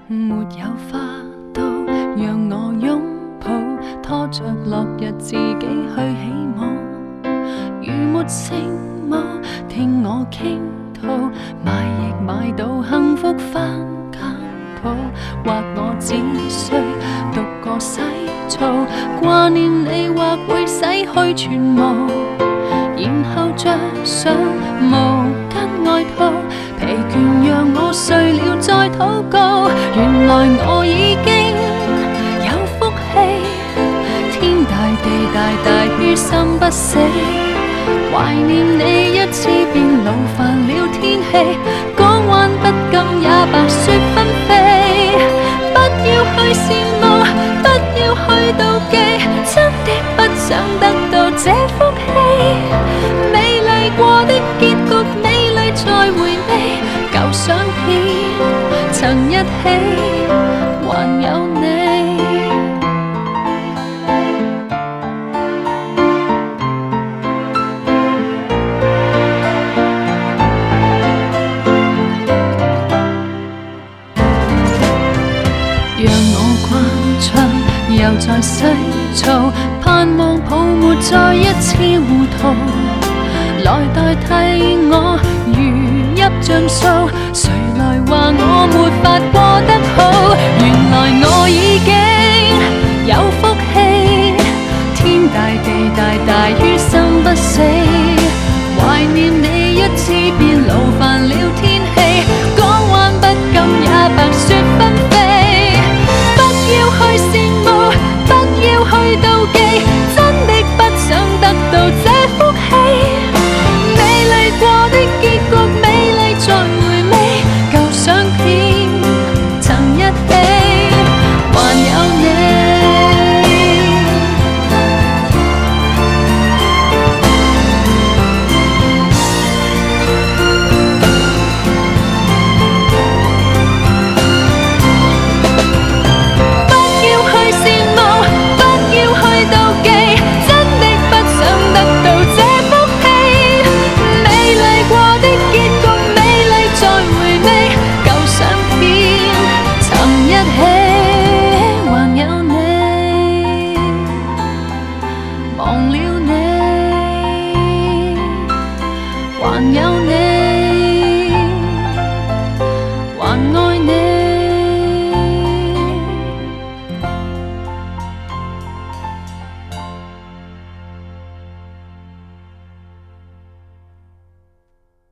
沒有花都讓我擁抱，拖着落日自己去起舞。如沒聖母聽我傾吐，買亦買到幸福翻簡譜，或我只需獨個洗澡，掛念你或會洗去全無，然後着上毛巾外套，疲倦讓我睡了再禱告。原來我已經有福氣，天大地大大於心不死，懷念你一次便勞煩了天氣，港灣不禁也白雪紛飛。不要去羨慕，不要去妒忌，真的不想得到這福氣。美麗過的結局，美麗再回味，舊相片曾一起，還有你。讓我慣唱，又在洗澡，盼望泡沫再一次糊塗，來代替我如泣像訴，誰來話我沒法